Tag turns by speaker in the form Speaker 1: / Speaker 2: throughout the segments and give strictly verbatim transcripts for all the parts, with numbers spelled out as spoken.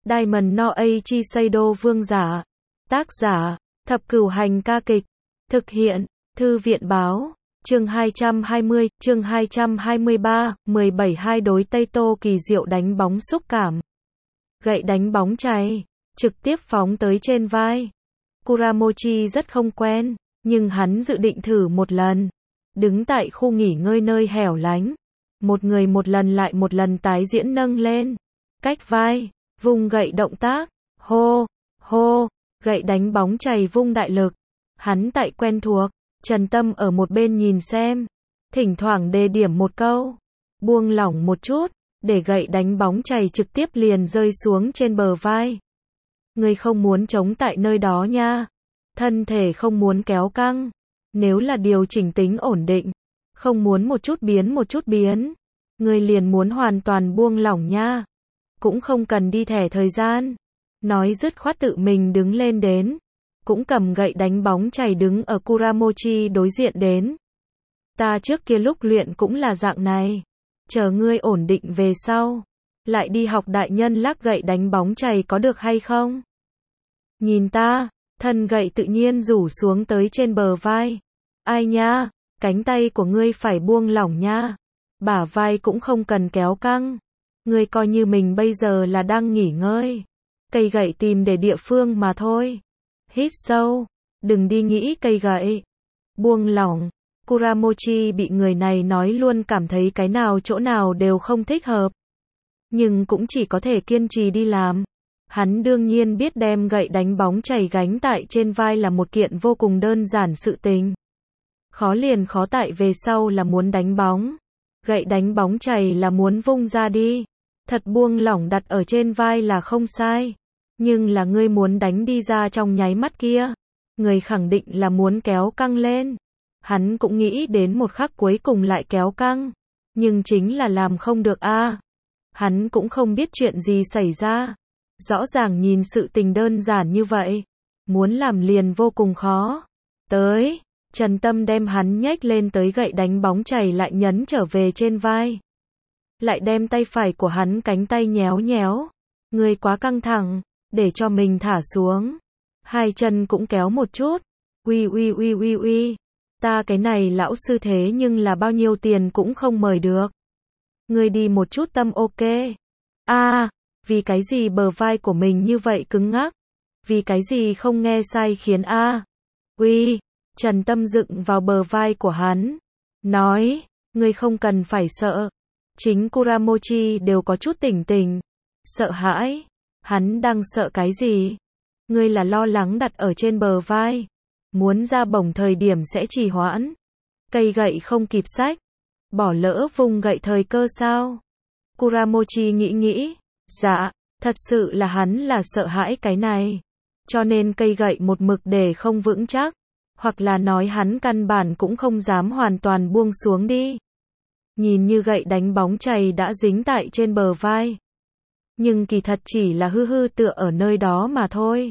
Speaker 1: Diamond no Eiichi Seido Vương giả. Tác giả, Thập Cửu Hành ca kịch. Thực hiện, Thư viện báo. Chương hai trăm hai mươi, chương hai trăm hai mươi ba, mười bảy hai đối Tây Tô kỳ diệu đánh bóng xúc cảm. Gậy đánh bóng chày, trực tiếp phóng tới trên vai. Kuramochi rất không quen, nhưng hắn dự định thử một lần. Đứng tại khu nghỉ ngơi nơi hẻo lánh. Một người một lần lại một lần tái diễn nâng lên. Cách vai, vung gậy động tác, hô, hô, gậy đánh bóng chày vung đại lực. Hắn tại quen thuộc, Trần Tâm ở một bên nhìn xem. Thỉnh thoảng đề điểm một câu, buông lỏng một chút, để gậy đánh bóng chày trực tiếp liền rơi xuống trên bờ vai. Ngươi không muốn chống tại nơi đó nha. Thân thể không muốn kéo căng. Nếu là điều chỉnh tính ổn định, không muốn một chút biến một chút biến, ngươi liền muốn hoàn toàn buông lỏng nha. Cũng không cần đi thẻ thời gian. Nói dứt khoát tự mình đứng lên đến. Cũng cầm gậy đánh bóng chày đứng ở Kuramochi đối diện đến. Ta trước kia lúc luyện cũng là dạng này. Chờ ngươi ổn định về sau, lại đi học đại nhân lắc gậy đánh bóng chày có được hay không? Nhìn ta, thân gậy tự nhiên rủ xuống tới trên bờ vai. Ai nha, cánh tay của ngươi phải buông lỏng nha. Bả vai cũng không cần kéo căng. Ngươi coi như mình bây giờ là đang nghỉ ngơi. Cây gậy tìm để địa phương mà thôi. Hít sâu, đừng đi nghĩ cây gậy. Buông lỏng. Kuramochi bị người này nói luôn cảm thấy cái nào chỗ nào đều không thích hợp. Nhưng cũng chỉ có thể kiên trì đi làm. Hắn đương nhiên biết đem gậy đánh bóng chày gánh tại trên vai là một kiện vô cùng đơn giản sự tình. Khó liền khó tại về sau là muốn đánh bóng. Gậy đánh bóng chày là muốn vung ra đi. Thật buông lỏng đặt ở trên vai là không sai. Nhưng là ngươi muốn đánh đi ra trong nháy mắt kia. Người khẳng định là muốn kéo căng lên. Hắn cũng nghĩ đến một khắc cuối cùng lại kéo căng. Nhưng chính là làm không được a. À. Hắn cũng không biết chuyện gì xảy ra. Rõ ràng nhìn sự tình đơn giản như vậy. Muốn làm liền vô cùng khó. Tới, Trần Tâm đem hắn nhếch lên tới gậy đánh bóng chày lại nhấn trở về trên vai. Lại đem tay phải của hắn cánh tay nhéo nhéo. Ngươi quá căng thẳng, để cho mình thả xuống. Hai chân cũng kéo một chút. Uy uy uy uy uy. Ta cái này lão sư thế nhưng là bao nhiêu tiền cũng không mời được. Ngươi đi một chút tâm ok. A, à, vì cái gì bờ vai của mình như vậy cứng ngắc? Vì cái gì không nghe sai khiến a? À. Uy, Trần Tâm dựng vào bờ vai của hắn. Nói, ngươi không cần phải sợ. Chính Kuramochi đều có chút tỉnh tỉnh. Sợ hãi. Hắn đang sợ cái gì? Ngươi là lo lắng đặt ở trên bờ vai. Muốn ra bổng thời điểm sẽ trì hoãn. Cây gậy không kịp xách. Bỏ lỡ vùng gậy thời cơ sao? Kuramochi nghĩ nghĩ. Dạ, thật sự là hắn là sợ hãi cái này. Cho nên cây gậy một mực để không vững chắc. Hoặc là nói hắn căn bản cũng không dám hoàn toàn buông xuống đi. Nhìn như gậy đánh bóng chày đã dính tại trên bờ vai. Nhưng kỳ thật chỉ là hư hư tựa ở nơi đó mà thôi.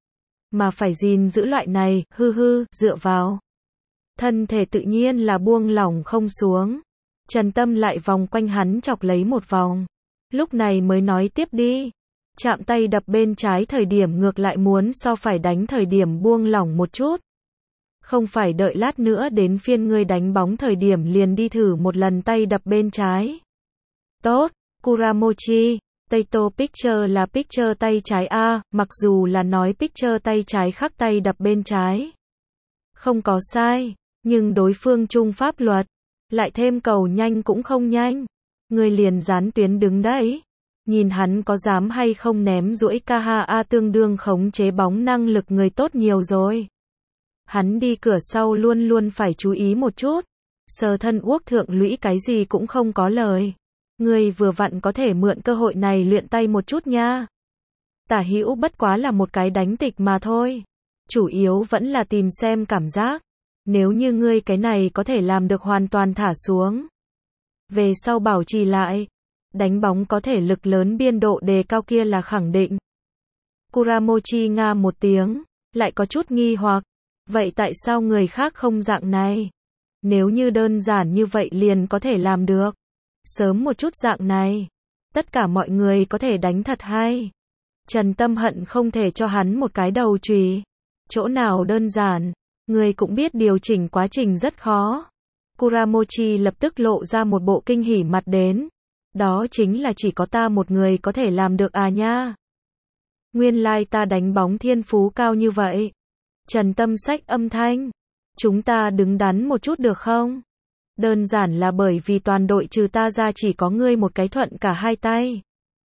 Speaker 1: Mà phải gìn giữ loại này, hư hư, dựa vào. Thân thể tự nhiên là buông lỏng không xuống. Trần Tâm lại vòng quanh hắn chọc lấy một vòng. Lúc này mới nói tiếp đi. Chạm tay đập bên trái thời điểm ngược lại muốn so phải đánh thời điểm buông lỏng một chút. Không phải đợi lát nữa đến phiên ngươi đánh bóng thời điểm liền đi thử một lần tay đập bên trái. Tốt, Kuramochi. Taito Picture là picture tay trái A, mặc dù là nói picture tay trái khắc tay đập bên trái. Không có sai, nhưng đối phương trung pháp luật. Lại thêm cầu nhanh cũng không nhanh. Người liền dán tuyến đứng đấy. Nhìn hắn có dám hay không ném duỗi ca ha a tương đương khống chế bóng năng lực người tốt nhiều rồi. Hắn đi cửa sau luôn luôn phải chú ý một chút. Sờ thân uốc thượng lũy cái gì cũng không có lời. Người vừa vặn có thể mượn cơ hội này luyện tay một chút nha. Tả hữu bất quá là một cái đánh tịch mà thôi. Chủ yếu vẫn là tìm xem cảm giác. Nếu như ngươi cái này có thể làm được hoàn toàn thả xuống. Về sau bảo trì lại. Đánh bóng có thể lực lớn biên độ đề cao kia là khẳng định. Kuramochi nga một tiếng. Lại có chút nghi hoặc. Vậy tại sao người khác không dạng này? Nếu như đơn giản như vậy liền có thể làm được. Sớm một chút dạng này. Tất cả mọi người có thể đánh thật hay. Trần Tâm hận không thể cho hắn một cái đầu chùy. Chỗ nào đơn giản, người cũng biết điều chỉnh quá trình rất khó. Kuramochi lập tức lộ ra một bộ kinh hỉ mặt đến. Đó chính là chỉ có ta một người có thể làm được à nha. Nguyên lai ta đánh bóng thiên phú cao như vậy. Trần Tâm xách âm thanh. Chúng ta đứng đắn một chút được không? Đơn giản là bởi vì toàn đội trừ ta ra chỉ có ngươi một cái thuận cả hai tay.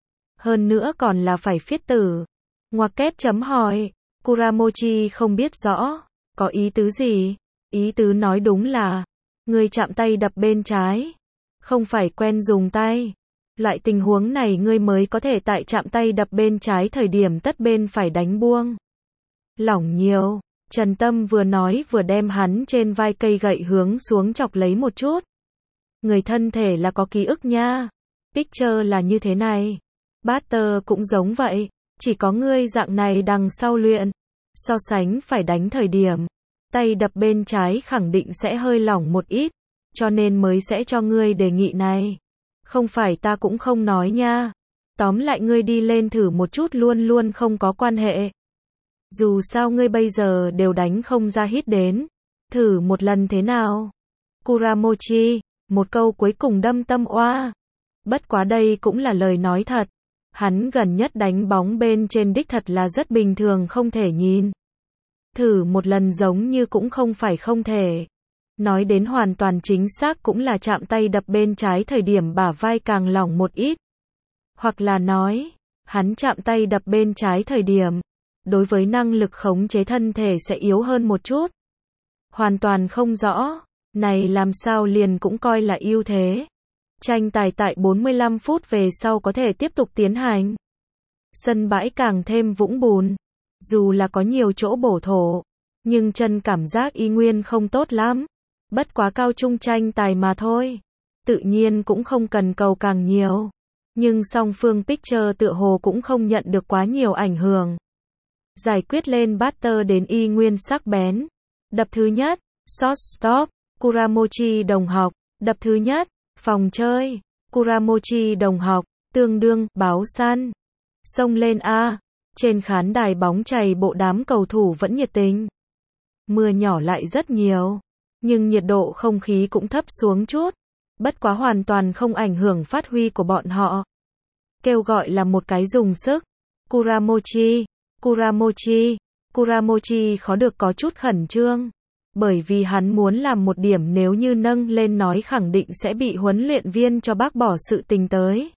Speaker 1: Hơn nữa còn là phải phiết tử. Ngoặc kép chấm hỏi. Kuramochi không biết rõ. Có ý tứ gì? Ý tứ nói đúng là ngươi chạm tay đập bên trái. Không phải quen dùng tay. Loại tình huống này ngươi mới có thể tại chạm tay đập bên trái thời điểm tất bên phải đánh buông lỏng nhiều. Trần Tâm vừa nói vừa đem hắn trên vai cây gậy hướng xuống chọc lấy một chút. Người thân thể là có ký ức nha. Picture là như thế này. Butter cũng giống vậy. Chỉ có ngươi dạng này đằng sau luyện. So sánh phải đánh thời điểm. Tay đập bên trái khẳng định sẽ hơi lỏng một ít. Cho nên mới sẽ cho ngươi đề nghị này. Không phải ta cũng không nói nha. Tóm lại ngươi đi lên thử một chút luôn luôn không có quan hệ. Dù sao ngươi bây giờ đều đánh không ra hít đến. Thử một lần thế nào? Kuramochi, một câu cuối cùng đâm tâm oa. Bất quá đây cũng là lời nói thật. Hắn gần nhất đánh bóng bên trên đích thật là rất bình thường không thể nhìn. Thử một lần giống như cũng không phải không thể. Nói đến hoàn toàn chính xác cũng là chạm tay đập bên trái thời điểm bả vai càng lỏng một ít. Hoặc là nói, hắn chạm tay đập bên trái thời điểm, đối với năng lực khống chế thân thể sẽ yếu hơn một chút. Hoàn toàn không rõ, này làm sao liền cũng coi là ưu thế. Tranh tài tại bốn mươi lăm phút về sau có thể tiếp tục tiến hành. Sân bãi càng thêm vũng bùn, dù là có nhiều chỗ bổ thổ, nhưng chân cảm giác y nguyên không tốt lắm. Bất quá cao trung tranh tài mà thôi. Tự nhiên cũng không cần cầu càng nhiều. Nhưng song phương Picture tựa hồ cũng không nhận được quá nhiều ảnh hưởng. Giải quyết lên Butter đến y nguyên sắc bén. Đập thứ nhất, short stop, Kuramochi đồng học. Đập thứ nhất, phòng chơi, Kuramochi đồng học, tương đương, báo săn. Xông lên A. Trên khán đài bóng chày bộ đám cầu thủ vẫn nhiệt tình. Mưa nhỏ lại rất nhiều. Nhưng nhiệt độ không khí cũng thấp xuống chút. Bất quá hoàn toàn không ảnh hưởng phát huy của bọn họ. Kêu gọi là một cái dùng sức. Kuramochi, Kuramochi, Kuramochi khó được có chút khẩn trương. Bởi vì hắn muốn làm một điểm nếu như nâng lên nói khẳng định sẽ bị huấn luyện viên cho bác bỏ sự tình tới.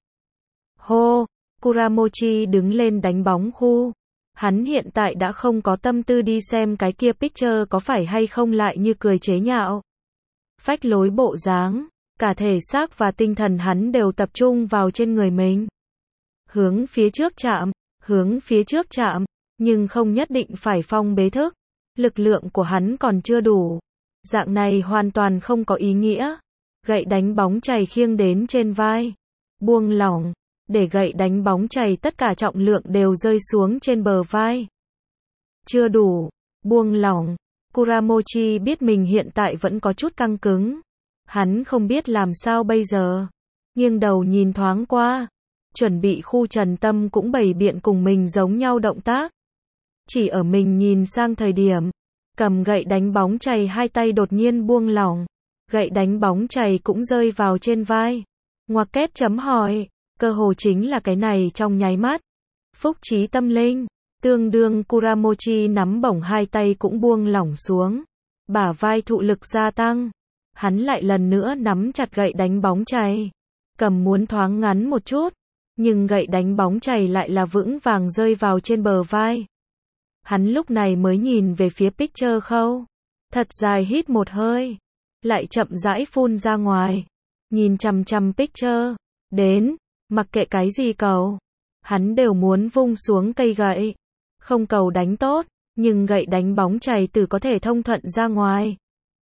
Speaker 1: Hô, Kuramochi đứng lên đánh bóng khu. Hắn hiện tại đã không có tâm tư đi xem cái kia Picture có phải hay không lại như cười chế nhạo. Phách lối bộ dáng, cả thể xác và tinh thần hắn đều tập trung vào trên người mình. Hướng phía trước chạm, hướng phía trước chạm, nhưng không nhất định phải phong bế thức. Lực lượng của hắn còn chưa đủ. Dạng này hoàn toàn không có ý nghĩa. Gậy đánh bóng chày khiêng đến trên vai. Buông lỏng. Để gậy đánh bóng chày tất cả trọng lượng đều rơi xuống trên bờ vai. Chưa đủ. Buông lỏng. Kuramochi biết mình hiện tại vẫn có chút căng cứng. Hắn không biết làm sao bây giờ. Nghiêng đầu nhìn thoáng qua. Chuẩn bị khu Trần Tâm cũng bày biện cùng mình giống nhau động tác. Chỉ ở mình nhìn sang thời điểm. Cầm gậy đánh bóng chày hai tay đột nhiên buông lỏng. Gậy đánh bóng chày cũng rơi vào trên vai. Ngoặc kép chấm hỏi. Cơ hồ chính là cái này trong nháy mắt. Phúc trí tâm linh. Tương đương Kuramochi nắm bổng hai tay cũng buông lỏng xuống. Bả vai thụ lực gia tăng. Hắn lại lần nữa nắm chặt gậy đánh bóng chày. Cầm muốn thoáng ngắn một chút. Nhưng gậy đánh bóng chày lại là vững vàng rơi vào trên bờ vai. Hắn lúc này mới nhìn về phía Picture khâu. Thật dài hít một hơi. Lại chậm rãi phun ra ngoài. Nhìn chằm chằm Picture. Đến. Mặc kệ cái gì cầu. Hắn đều muốn vung xuống cây gậy. Không cầu đánh tốt. Nhưng gậy đánh bóng chày từ có thể thông thuận ra ngoài.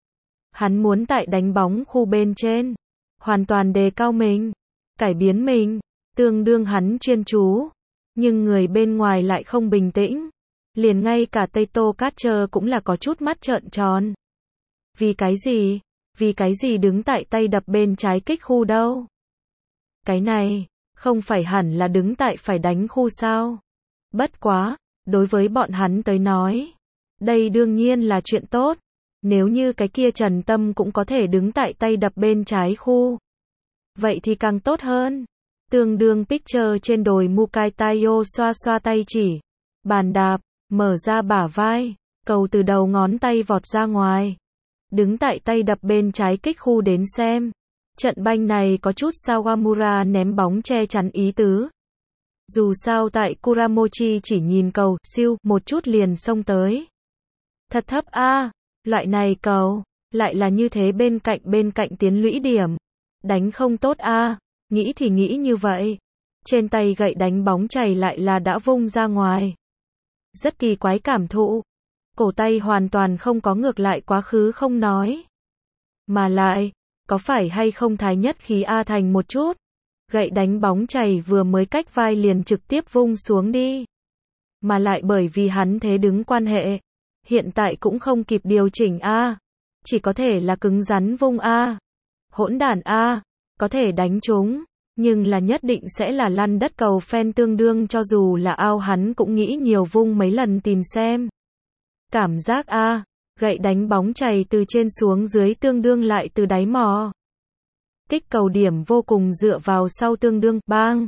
Speaker 1: Hắn muốn tại đánh bóng khu bên trên. Hoàn toàn đề cao mình. Cải biến mình. Tương đương hắn chuyên chú. Nhưng người bên ngoài lại không bình tĩnh. Liền ngay cả Taito Catcher cũng là có chút mắt trợn tròn. Vì cái gì? Vì cái gì đứng tại tay đập bên trái kích khu đâu? Cái này, không phải hẳn là đứng tại phải đánh khu sao? Bất quá, đối với bọn hắn tới nói, đây đương nhiên là chuyện tốt. Nếu như cái kia Trần Tâm cũng có thể đứng tại tay đập bên trái khu, vậy thì càng tốt hơn. Tương đương picture trên đồi Mukai Tayo xoa xoa tay chỉ. Bàn đạp, mở ra bả vai, cầu từ đầu ngón tay vọt ra ngoài. Đứng tại tay đập bên trái kích khu đến xem. Trận banh này có chút Sawamura ném bóng che chắn ý tứ. Dù sao tại Kuramochi chỉ nhìn cầu, siêu, một chút liền xông tới. Thật thấp a, à, loại này cầu, lại là như thế bên cạnh bên cạnh tiến lũy điểm. Đánh không tốt a, à, nghĩ thì nghĩ như vậy. Trên tay gậy đánh bóng chày lại là đã vung ra ngoài. Rất kỳ quái cảm thụ. Cổ tay hoàn toàn không có ngược lại quá khứ không nói. Mà lại, có phải hay không thái nhất khí A thành một chút. Gậy đánh bóng chày vừa mới cách vai liền trực tiếp vung xuống đi. Mà lại bởi vì hắn thế đứng quan hệ. Hiện tại cũng không kịp điều chỉnh A. Chỉ có thể là cứng rắn vung A. Hỗn đản A. Có thể đánh trúng. Nhưng là nhất định sẽ là lăn đất cầu phen tương đương cho dù là ao hắn cũng nghĩ nhiều vung mấy lần tìm xem. Cảm giác A. Gậy đánh bóng chày từ trên xuống dưới tương đương lại từ đáy mò. Kích cầu điểm vô cùng dựa vào sau tương đương, bang.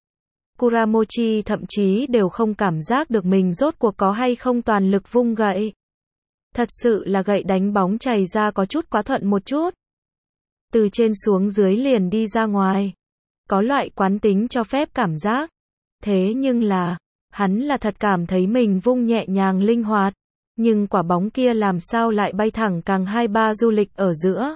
Speaker 1: Kuramochi thậm chí đều không cảm giác được mình rốt cuộc có hay không toàn lực vung gậy. Thật sự là gậy đánh bóng chày ra có chút quá thuận một chút. Từ trên xuống dưới liền đi ra ngoài. Có loại quán tính cho phép cảm giác. Thế nhưng là, hắn là thật cảm thấy mình vung nhẹ nhàng linh hoạt. Nhưng quả bóng kia làm sao lại bay thẳng càng hai ba du lịch ở giữa.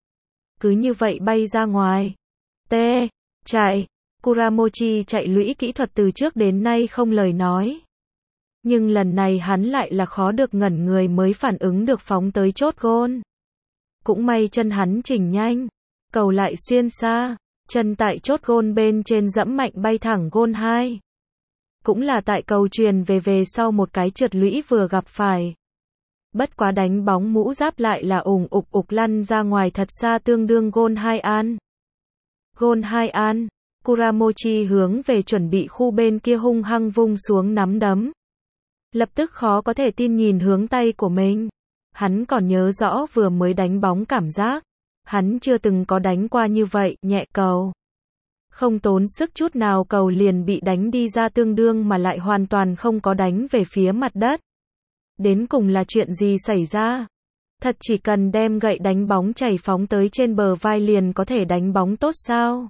Speaker 1: Cứ như vậy bay ra ngoài. T. Chạy. Kuramochi chạy lũy kỹ thuật từ trước đến nay không lời nói. Nhưng lần này hắn lại là khó được ngẩn người mới phản ứng được phóng tới chốt gôn. Cũng may chân hắn chỉnh nhanh. Cầu lại xuyên xa. Chân tại chốt gôn bên trên dẫm mạnh bay thẳng gôn hai. Cũng là tại cầu truyền về về sau một cái trượt lũy vừa gặp phải. Bất quá đánh bóng mũ giáp lại là ủng ục ục lăn ra ngoài thật xa tương đương gôn hai an. Gôn hai an. Kuramochi hướng về chuẩn bị khu bên kia hung hăng vung xuống nắm đấm. Lập tức khó có thể tin nhìn hướng tay của mình. Hắn còn nhớ rõ vừa mới đánh bóng cảm giác. Hắn chưa từng có đánh qua như vậy, nhẹ cầu. Không tốn sức chút nào cầu liền bị đánh đi ra tương đương mà lại hoàn toàn không có đánh về phía mặt đất. Đến cùng là chuyện gì xảy ra? Thật chỉ cần đem gậy đánh bóng chảy phóng tới trên bờ vai liền có thể đánh bóng tốt sao?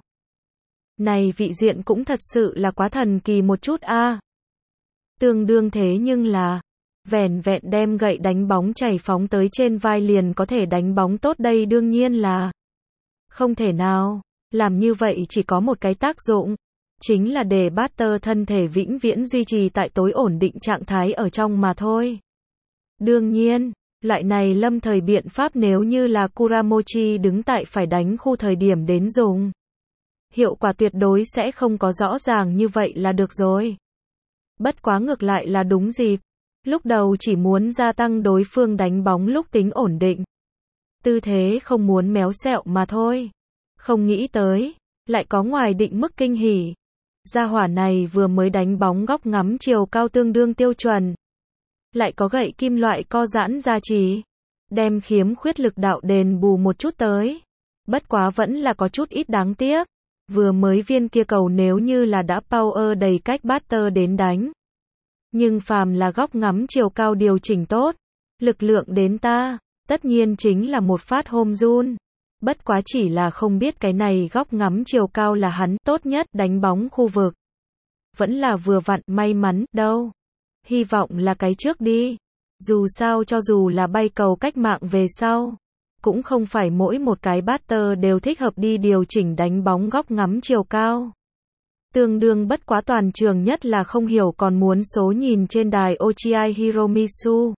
Speaker 1: Này vị diện cũng thật sự là quá thần kỳ một chút a. À. Tương đương thế nhưng là, vẻn vẹn đem gậy đánh bóng chảy phóng tới trên vai liền có thể đánh bóng tốt đây đương nhiên là không thể nào. Làm như vậy chỉ có một cái tác dụng, chính là để batter thân thể vĩnh viễn duy trì tại tối ổn định trạng thái ở trong mà thôi. Đương nhiên, loại này lâm thời biện pháp nếu như là Kuramochi đứng tại phải đánh khu thời điểm đến dùng. Hiệu quả tuyệt đối sẽ không có rõ ràng như vậy là được rồi. Bất quá ngược lại là đúng dịp. Lúc đầu chỉ muốn gia tăng đối phương đánh bóng lúc tính ổn định. Tư thế không muốn méo xẹo mà thôi. Không nghĩ tới, lại có ngoài định mức kinh hỉ. Gia hỏa này vừa mới đánh bóng góc ngắm chiều cao tương đương tiêu chuẩn. Lại có gậy kim loại co giãn gia trì. Đem khiếm khuyết lực đạo đền bù một chút tới. Bất quá vẫn là có chút ít đáng tiếc. Vừa mới viên kia cầu nếu như là đã power đầy cách batter đến đánh. Nhưng phàm là góc ngắm chiều cao điều chỉnh tốt. Lực lượng đến ta, tất nhiên chính là một phát home run. Bất quá chỉ là không biết cái này góc ngắm chiều cao là hắn tốt nhất đánh bóng khu vực. Vẫn là vừa vặn may mắn, đâu. Hy vọng là cái trước đi. Dù sao cho dù là bay cầu cách mạng về sau. Cũng không phải mỗi một cái batter đều thích hợp đi điều chỉnh đánh bóng góc ngắm chiều cao. Tương đương bất quá toàn trường nhất là không hiểu còn muốn số nhìn trên đài Ochiai Hiromitsu.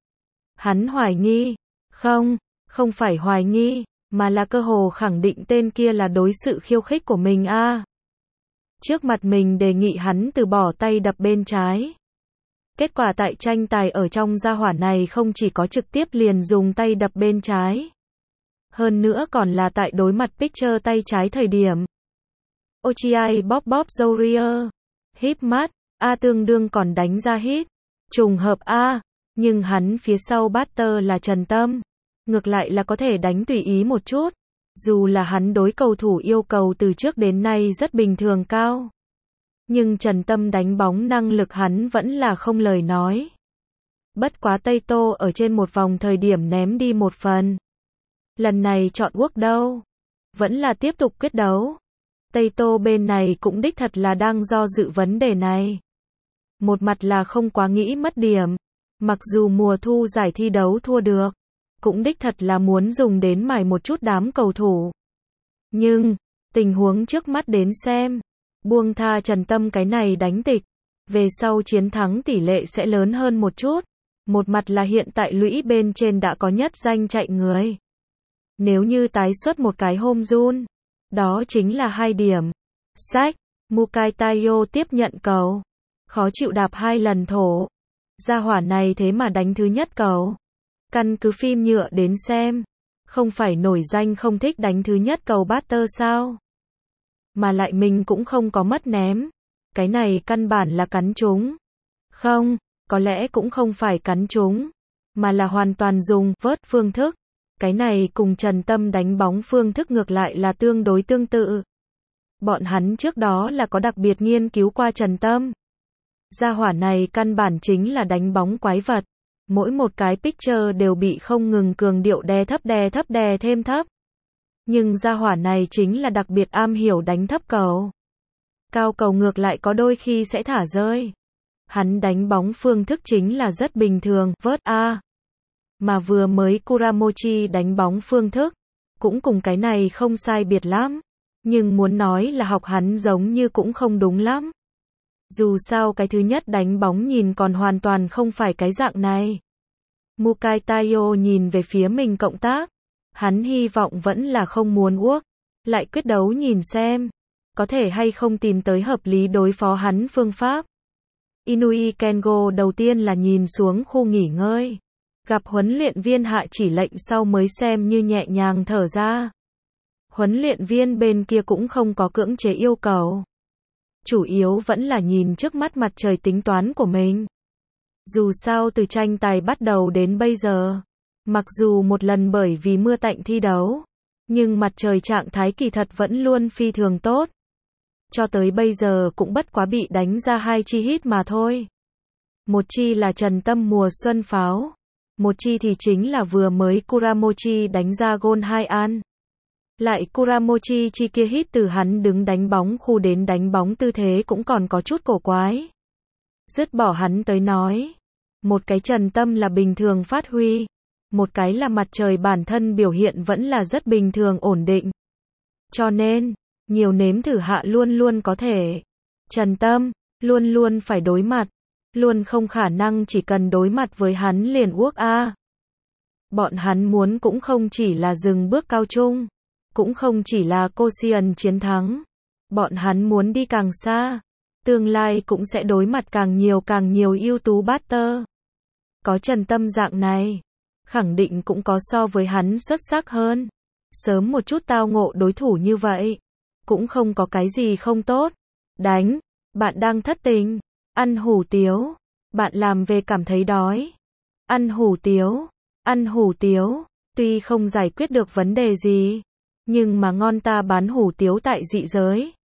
Speaker 1: Hắn hoài nghi. Không, không phải hoài nghi. Mà là cơ hồ khẳng định tên kia là đối sự khiêu khích của mình a. À. Trước mặt mình đề nghị hắn từ bỏ tay đập bên trái. Kết quả tại tranh tài ở trong gia hỏa này không chỉ có trực tiếp liền dùng tay đập bên trái. Hơn nữa còn là tại đối mặt pitcher tay trái thời điểm. Ochiai bóp bóp râu ria. Híp mắt, A tương đương còn đánh ra hit. Trùng hợp A, nhưng hắn phía sau batter là Trần Tâm. Ngược lại là có thể đánh tùy ý một chút. Dù là hắn đối cầu thủ yêu cầu từ trước đến nay rất bình thường cao. Nhưng Trần Tâm đánh bóng năng lực hắn vẫn là không lời nói. Bất quá Tây Tô ở trên một vòng thời điểm ném đi một phần. Lần này chọn quốc đâu? Vẫn là tiếp tục quyết đấu. Tây Tô bên này cũng đích thật là đang do dự vấn đề này. Một mặt là không quá nghĩ mất điểm. Mặc dù mùa thu giải thi đấu thua được. Cũng đích thật là muốn dùng đến mài một chút đám cầu thủ. Nhưng, tình huống trước mắt đến xem. Buông tha Trần Tâm cái này đánh tịch. Về sau chiến thắng tỷ lệ sẽ lớn hơn một chút. Một mặt là hiện tại lũy bên trên đã có nhất danh chạy người. Nếu như tái xuất một cái home run, đó chính là hai điểm. Sách, Mukai Tayo tiếp nhận cầu. Khó chịu đạp hai lần thổ. Gia hỏa này thế mà đánh thứ nhất cầu. Căn cứ phim nhựa đến xem. Không phải nổi danh không thích đánh thứ nhất cầu batter sao? Mà lại mình cũng không có mất ném. Cái này căn bản là cắn trúng. Không, có lẽ cũng không phải cắn trúng. Mà là hoàn toàn dùng vớt phương thức. Cái này cùng Trần Tâm đánh bóng phương thức ngược lại là tương đối tương tự. Bọn hắn trước đó là có đặc biệt nghiên cứu qua Trần Tâm. Gia hỏa này căn bản chính là đánh bóng quái vật. Mỗi một cái picture đều bị không ngừng cường điệu đè thấp đè thấp đè thêm thấp. Nhưng gia hỏa này chính là đặc biệt am hiểu đánh thấp cầu. Cao cầu ngược lại có đôi khi sẽ thả rơi. Hắn đánh bóng phương thức chính là rất bình thường, vớt A. Mà vừa mới Kuramochi đánh bóng phương thức, cũng cùng cái này không sai biệt lắm. Nhưng muốn nói là học hắn giống như cũng không đúng lắm. Dù sao cái thứ nhất đánh bóng nhìn còn hoàn toàn không phải cái dạng này. Mukai Tayo nhìn về phía mình cộng tác. Hắn hy vọng vẫn là không muốn uốc. Lại quyết đấu nhìn xem. Có thể hay không tìm tới hợp lý đối phó hắn phương pháp. Inui Kengo đầu tiên là nhìn xuống khu nghỉ ngơi. Gặp huấn luyện viên hạ chỉ lệnh sau mới xem như nhẹ nhàng thở ra. Huấn luyện viên bên kia cũng không có cưỡng chế yêu cầu. Chủ yếu vẫn là nhìn trước mắt mặt trời tính toán của mình. Dù sao từ tranh tài bắt đầu đến bây giờ, mặc dù một lần bởi vì mưa tạnh thi đấu, nhưng mặt trời trạng thái kỳ thật vẫn luôn phi thường tốt. Cho tới bây giờ cũng bất quá bị đánh ra hai chi hit mà thôi. Một chi là Trần Tâm mùa xuân pháo, một chi thì chính là vừa mới Kuramochi đánh ra gôn hai an. Lại Kuramochi chi kia hit từ hắn đứng đánh bóng khu đến đánh bóng tư thế cũng còn có chút cổ quái. Dứt bỏ hắn tới nói. Một cái Trần Tâm là bình thường phát huy. Một cái là mặt trời bản thân biểu hiện vẫn là rất bình thường ổn định. Cho nên, nhiều nếm thử hạ luôn luôn có thể. Trần Tâm, luôn luôn phải đối mặt. Luôn không khả năng chỉ cần đối mặt với hắn liền uốc A. Bọn hắn muốn cũng không chỉ là dừng bước cao trung. Cũng không chỉ là Korean chiến thắng. Bọn hắn muốn đi càng xa. Tương lai cũng sẽ đối mặt càng nhiều càng nhiều ưu tú batter. Có Trần Tâm dạng này. Khẳng định cũng có so với hắn xuất sắc hơn. Sớm một chút tao ngộ đối thủ như vậy. Cũng không có cái gì không tốt. Đánh. Bạn đang thất tình. Ăn hủ tiếu. Bạn làm về cảm thấy đói. Ăn hủ tiếu. Ăn hủ tiếu. Tuy không giải quyết được vấn đề gì. Nhưng mà ngon ta bán hủ tiếu tại dị giới.